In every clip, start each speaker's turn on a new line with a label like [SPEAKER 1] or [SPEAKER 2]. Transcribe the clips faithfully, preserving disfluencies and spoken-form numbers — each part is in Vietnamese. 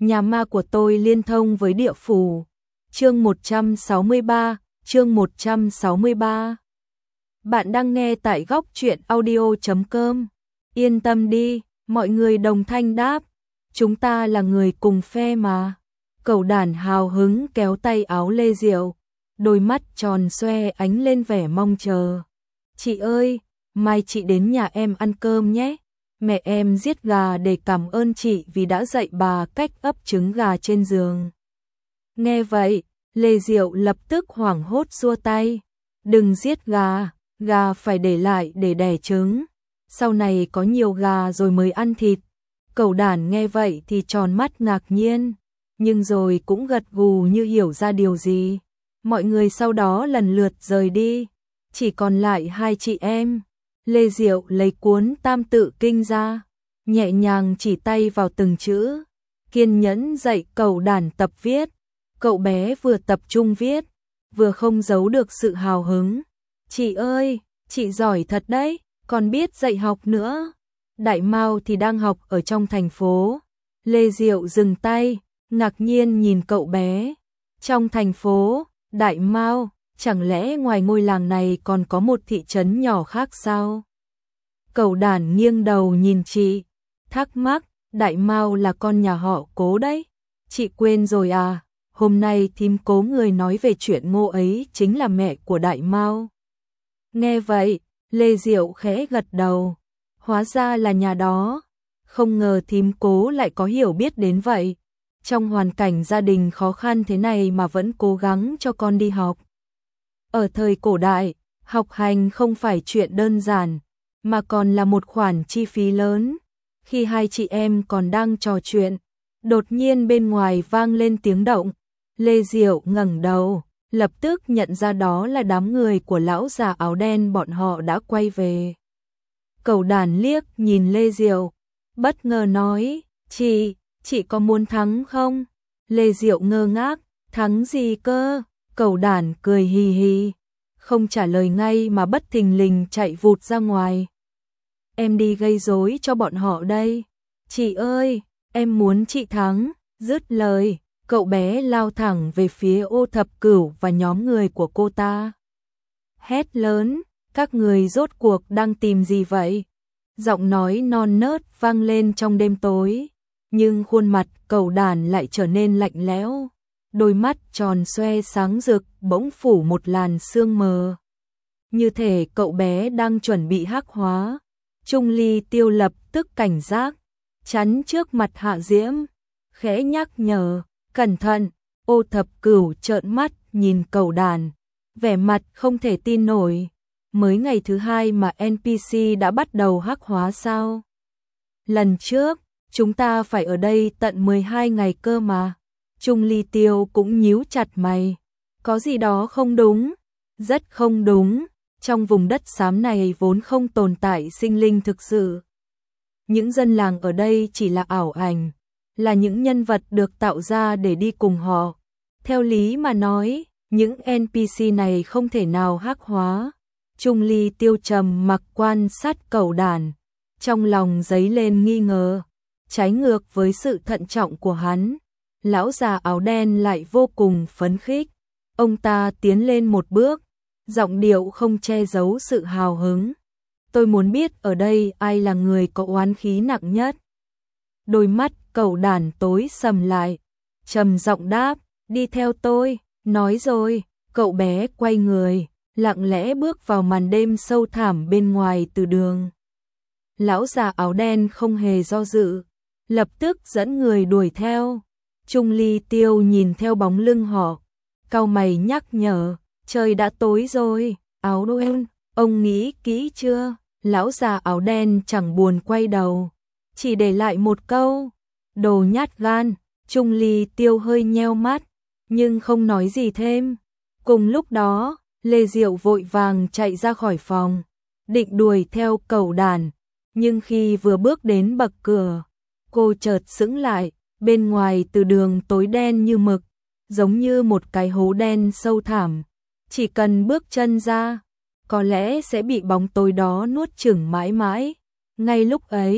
[SPEAKER 1] nhà ma của tôi liên thông với địa phủ. Chương một trăm sáu mươi ba, chương một trăm sáu mươi ba. Bạn đang nghe tại góc truyện audio chấm com. Yên tâm đi, mọi người đồng thanh đáp. Chúng ta là người cùng phe mà. Cẩu đản hào hứng kéo tay áo Lê Diệu, đôi mắt tròn xoe ánh lên vẻ mong chờ. Chị ơi, mai chị đến nhà em ăn cơm nhé. Mẹ em giết gà để cảm ơn chị vì đã dạy bà cách ấp trứng gà trên giường. Nghe vậy, Lê Diệu lập tức hoảng hốt xua tay. Đừng giết gà, gà phải để lại để đẻ trứng. Sau này có nhiều gà rồi mới ăn thịt. Cẩu đản nghe vậy thì tròn mắt ngạc nhiên, nhưng rồi cũng gật gù như hiểu ra điều gì. Mọi người sau đó lần lượt rời đi, chỉ còn lại hai chị em. Lê Diệu lấy cuốn Tam Tự Kinh ra, nhẹ nhàng chỉ tay vào từng chữ, kiên nhẫn dạy cẩu đản tập viết. Cậu bé vừa tập trung viết, vừa không giấu được sự hào hứng. Chị ơi, chị giỏi thật đấy, còn biết dạy học nữa. Đại Mao thì đang học ở trong thành phố. Lê Diệu dừng tay, ngạc nhiên nhìn cậu bé. Trong thành phố, Đại Mao, chẳng lẽ ngoài ngôi làng này còn có một thị trấn nhỏ khác sao? Cẩu đản nghiêng đầu nhìn chị, thắc mắc, Đại Mao là con nhà họ Cố đấy. Chị quên rồi à, hôm nay thím Cố người nói về chuyện Ngô ấy chính là mẹ của Đại Mao. Nghe vậy, Lê Diệu khẽ gật đầu, hóa ra là nhà đó. Không ngờ thím Cố lại có hiểu biết đến vậy. Trong hoàn cảnh gia đình khó khăn thế này mà vẫn cố gắng cho con đi học. Ở thời cổ đại, học hành không phải chuyện đơn giản, mà còn là một khoản chi phí lớn. Khi hai chị em còn đang trò chuyện, đột nhiên bên ngoài vang lên tiếng động. Lê Diệu ngẩng đầu, lập tức nhận ra đó là đám người của lão già áo đen, bọn họ đã quay về. Cẩu đản liếc nhìn Lê Diệu, bất ngờ nói, chị, chị có muốn thắng không? Lê Diệu ngơ ngác, thắng gì cơ? Cẩu đản cười hì hì, không trả lời ngay mà bất thình lình chạy vụt ra ngoài. Em đi gây rối cho bọn họ đây. Chị ơi, em muốn chị thắng. Dứt lời, cậu bé lao thẳng về phía Ô Thập Cửu và nhóm người của cô ta. Hét lớn, các người rốt cuộc đang tìm gì vậy? Giọng nói non nớt vang lên trong đêm tối, nhưng khuôn mặt cẩu đản lại trở nên lạnh lẽo. Đôi mắt tròn xoe sáng rực bỗng phủ một làn sương mờ. Như thể cậu bé đang chuẩn bị hắc hóa. Trung Ly Tiêu lập tức cảnh giác, chắn trước mặt Hạ Diễm, khẽ nhắc nhở, cẩn thận. Ô Thập Cửu trợn mắt nhìn cẩu đản, vẻ mặt không thể tin nổi. Mới ngày thứ hai mà en pê xê đã bắt đầu hắc hóa sao? Lần trước, chúng ta phải ở đây tận mười hai ngày cơ mà. Trung Ly Tiêu cũng nhíu chặt mày. Có gì đó không đúng, rất không đúng. Trong vùng đất xám này vốn không tồn tại sinh linh thực sự. Những dân làng ở đây chỉ là ảo ảnh, là những nhân vật được tạo ra để đi cùng họ. Theo lý mà nói, những en pê xê này không thể nào hắc hóa. Trung Ly Tiêu trầm mặc quan sát cẩu đản, trong lòng dấy lên nghi ngờ. Trái ngược với sự thận trọng của hắn, lão già áo đen lại vô cùng phấn khích. Ông ta tiến lên một bước, giọng điệu không che giấu sự hào hứng. Tôi muốn biết ở đây ai là người có oán khí nặng nhất. Đôi mắt cẩu đản tối sầm lại, trầm giọng đáp, đi theo tôi. Nói rồi, cậu bé quay người, lặng lẽ bước vào màn đêm sâu thẳm bên ngoài từ đường. Lão già áo đen không hề do dự, lập tức dẫn người đuổi theo. Trung Ly Tiêu nhìn theo bóng lưng họ, cau mày nhắc nhở, trời đã tối rồi. Áo đen, ông nghĩ kỹ chưa? Lão già áo đen chẳng buồn quay đầu, chỉ để lại một câu, đồ nhát gan. Trung Ly Tiêu hơi nheo mắt, nhưng không nói gì thêm. Cùng lúc đó, Lê Diệu vội vàng chạy ra khỏi phòng, định đuổi theo cẩu đản, nhưng khi vừa bước đến bậc cửa, cô chợt sững lại. Bên ngoài từ đường tối đen như mực, giống như một cái hố đen sâu thẳm. Chỉ cần bước chân ra, có lẽ sẽ bị bóng tối đó nuốt chửng mãi mãi. Ngay lúc ấy,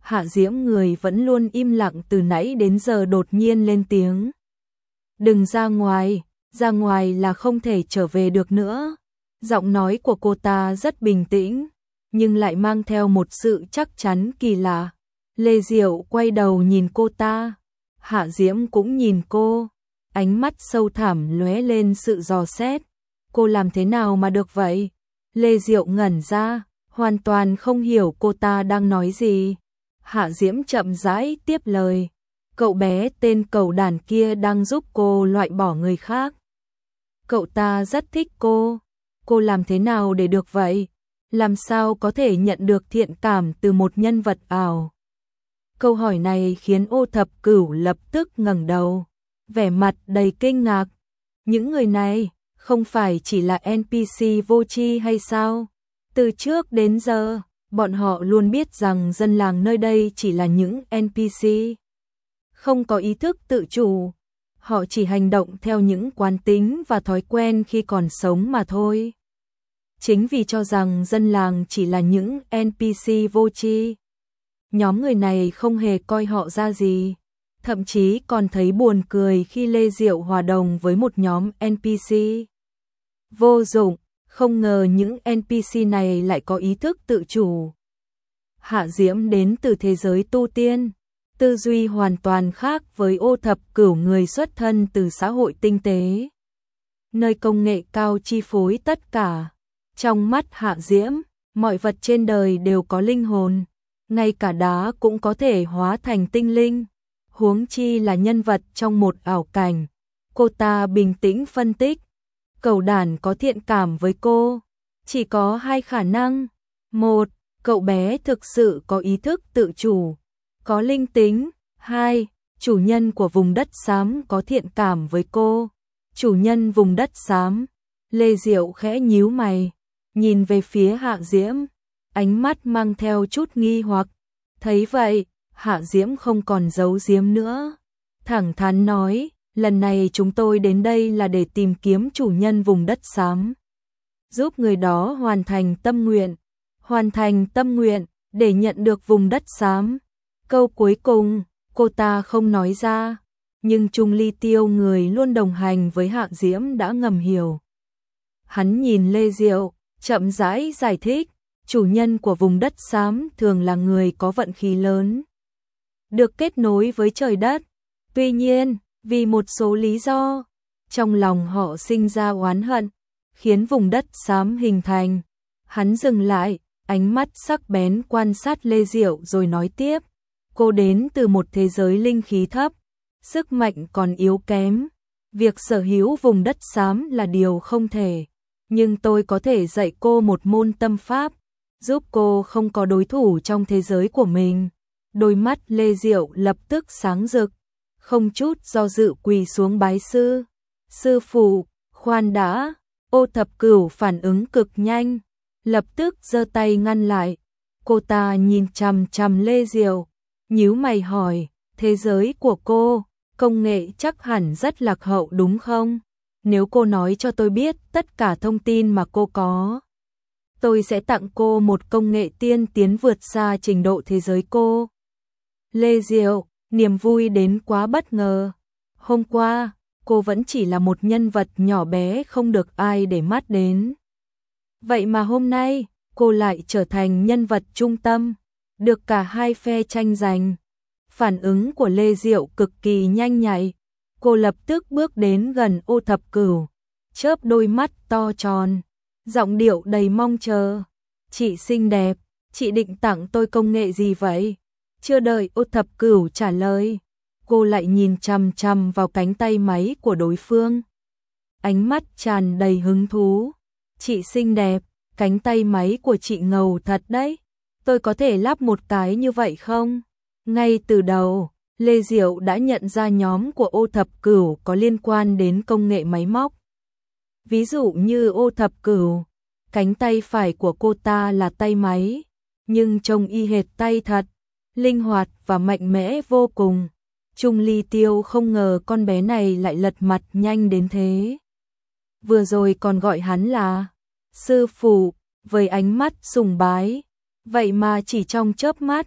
[SPEAKER 1] Hạ Diễm người vẫn luôn im lặng từ nãy đến giờ đột nhiên lên tiếng. Đừng ra ngoài, ra ngoài là không thể trở về được nữa. Giọng nói của cô ta rất bình tĩnh, nhưng lại mang theo một sự chắc chắn kỳ lạ. Lê Diệu quay đầu nhìn cô ta, Hạ Diễm cũng nhìn cô, ánh mắt sâu thẳm lóe lên sự dò xét. Cô làm thế nào mà được vậy? Lê Diệu ngẩn ra, hoàn toàn không hiểu cô ta đang nói gì. Hạ Diễm chậm rãi tiếp lời. Cậu bé tên Cẩu Đản kia đang giúp cô loại bỏ người khác. Cậu ta rất thích cô. Cô làm thế nào để được vậy? Làm sao có thể nhận được thiện cảm từ một nhân vật ảo? Câu hỏi này khiến Ô Thập Cửu lập tức ngẩng đầu, vẻ mặt đầy kinh ngạc. Những người này không phải chỉ là en pê xê vô tri hay sao? Từ trước đến giờ, bọn họ luôn biết rằng dân làng nơi đây chỉ là những en pê xê. Không có ý thức tự chủ, họ chỉ hành động theo những quán tính và thói quen khi còn sống mà thôi. Chính vì cho rằng dân làng chỉ là những en pê xê vô tri, nhóm người này không hề coi họ ra gì, thậm chí còn thấy buồn cười khi Lê Diệu hòa đồng với một nhóm en pê xê. Vô dụng, không ngờ những en pê xê này lại có ý thức tự chủ. Hạ Diễm đến từ thế giới tu tiên, tư duy hoàn toàn khác với Ô Thập Cửu người xuất thân từ xã hội tinh tế, nơi công nghệ cao chi phối tất cả. Trong mắt Hạ Diễm, mọi vật trên đời đều có linh hồn, ngay cả đá cũng có thể hóa thành tinh linh, huống chi là nhân vật trong một ảo cảnh. Cô ta bình tĩnh phân tích, Cẩu Đản có thiện cảm với cô, chỉ có hai khả năng. Một, cậu bé thực sự có ý thức tự chủ, có linh tính. Hai, chủ nhân của vùng đất xám có thiện cảm với cô. Chủ nhân vùng đất xám. Lê Diệu khẽ nhíu mày, nhìn về phía Hạ Diễm, ánh mắt mang theo chút nghi hoặc. Thấy vậy, Hạ Diễm không còn giấu giếm nữa, thẳng thắn nói, lần này chúng tôi đến đây là để tìm kiếm chủ nhân vùng đất xám, giúp người đó hoàn thành tâm nguyện, hoàn thành tâm nguyện để nhận được vùng đất xám. Câu cuối cùng, cô ta không nói ra, nhưng Trung Ly Tiêu người luôn đồng hành với Hạ Diễm đã ngầm hiểu. Hắn nhìn Lê Diệu, chậm rãi giải thích, chủ nhân của vùng đất xám thường là người có vận khí lớn, được kết nối với trời đất. Tuy nhiên, vì một số lý do, trong lòng họ sinh ra oán hận, khiến vùng đất xám hình thành. Hắn dừng lại, ánh mắt sắc bén quan sát Lê Diệu rồi nói tiếp, cô đến từ một thế giới linh khí thấp, sức mạnh còn yếu kém, việc sở hữu vùng đất xám là điều không thể, nhưng tôi có thể dạy cô một môn tâm pháp, giúp cô không có đối thủ trong thế giới của mình. Đôi mắt Lê Diệu lập tức sáng rực, không chút do dự quỳ xuống bái sư. Sư phụ, khoan đã. Ô Thập Cửu phản ứng cực nhanh, lập tức giơ tay ngăn lại. Cô ta nhìn chằm chằm Lê Diệu, nhíu mày hỏi, thế giới của cô, công nghệ chắc hẳn rất lạc hậu đúng không? Nếu cô nói cho tôi biết tất cả thông tin mà cô có, tôi sẽ tặng cô một công nghệ tiên tiến vượt xa trình độ thế giới cô. Lê Diệu, niềm vui đến quá bất ngờ. Hôm qua, cô vẫn chỉ là một nhân vật nhỏ bé không được ai để mắt đến. Vậy mà hôm nay, cô lại trở thành nhân vật trung tâm, được cả hai phe tranh giành. Phản ứng của Lê Diệu cực kỳ nhanh nhạy. Cô lập tức bước đến gần Ô Thập Cửu, chớp đôi mắt to tròn, giọng điệu đầy mong chờ. Chị xinh đẹp, chị định tặng tôi công nghệ gì vậy? Chưa đợi Ô Thập Cửu trả lời, cô lại nhìn chằm chằm vào cánh tay máy của đối phương. Ánh mắt tràn đầy hứng thú. Chị xinh đẹp, cánh tay máy của chị ngầu thật đấy. Tôi có thể lắp một cái như vậy không? Ngay từ đầu, Lê Diệu đã nhận ra nhóm của Ô Thập Cửu có liên quan đến công nghệ máy móc. Ví dụ như Ô Thập Cửu, cánh tay phải của cô ta là tay máy, nhưng trông y hệt tay thật, linh hoạt và mạnh mẽ vô cùng. Trung Ly Tiêu không ngờ con bé này lại lật mặt nhanh đến thế. Vừa rồi còn gọi hắn là sư phụ, với ánh mắt sùng bái, vậy mà chỉ trong chớp mắt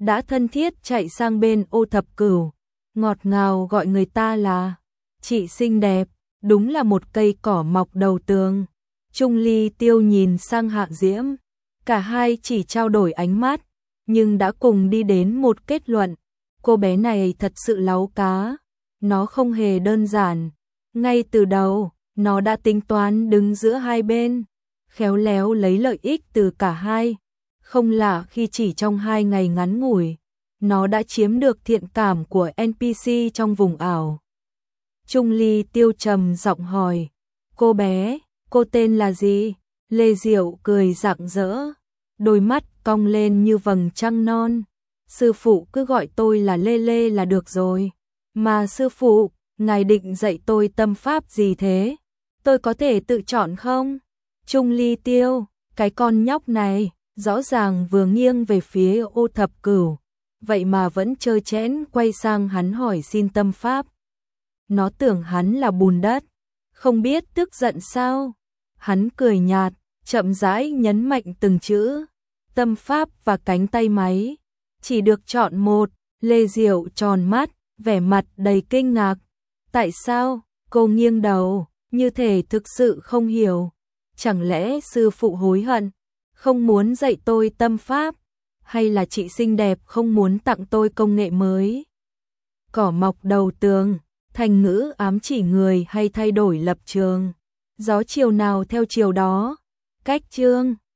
[SPEAKER 1] đã thân thiết chạy sang bên Ô Thập Cửu, ngọt ngào gọi người ta là chị xinh đẹp, đúng là một cây cỏ mọc đầu tường. Trung Ly Tiêu nhìn sang Hạ Diễm, cả hai chỉ trao đổi ánh mắt, nhưng đã cùng đi đến một kết luận, cô bé này thật sự láu cá, nó không hề đơn giản. Ngay từ đầu, nó đã tính toán đứng giữa hai bên, khéo léo lấy lợi ích từ cả hai. Không lạ khi chỉ trong hai ngày ngắn ngủi, nó đã chiếm được thiện cảm của en pê xê trong vùng ảo. Trung Ly Tiêu trầm giọng hỏi, cô bé, cô tên là gì? Lê Diệu cười rạng rỡ, đôi mắt cong lên như vầng trăng non. Sư phụ cứ gọi tôi là Lê Lê là được rồi. Mà sư phụ, ngài định dạy tôi tâm pháp gì thế? Tôi có thể tự chọn không? Trung Ly Tiêu, cái con nhóc này, rõ ràng vừa nghiêng về phía Ô Thập Cửu, vậy mà vẫn trơ trẽn quay sang hắn hỏi xin tâm pháp. Nó tưởng hắn là bùn đất, không biết tức giận sao? Hắn cười nhạt, chậm rãi nhấn mạnh từng chữ, tâm pháp và cánh tay máy. Chỉ được chọn một. Lê Diệu tròn mắt, vẻ mặt đầy kinh ngạc. Tại sao? Cô nghiêng đầu, như thể thực sự không hiểu. Chẳng lẽ sư phụ hối hận, không muốn dạy tôi tâm pháp? Hay là chị xinh đẹp không muốn tặng tôi công nghệ mới? Cỏ mọc đầu tường, thành ngữ ám chỉ người hay thay đổi lập trường. Gió chiều nào theo chiều đó. Cách chương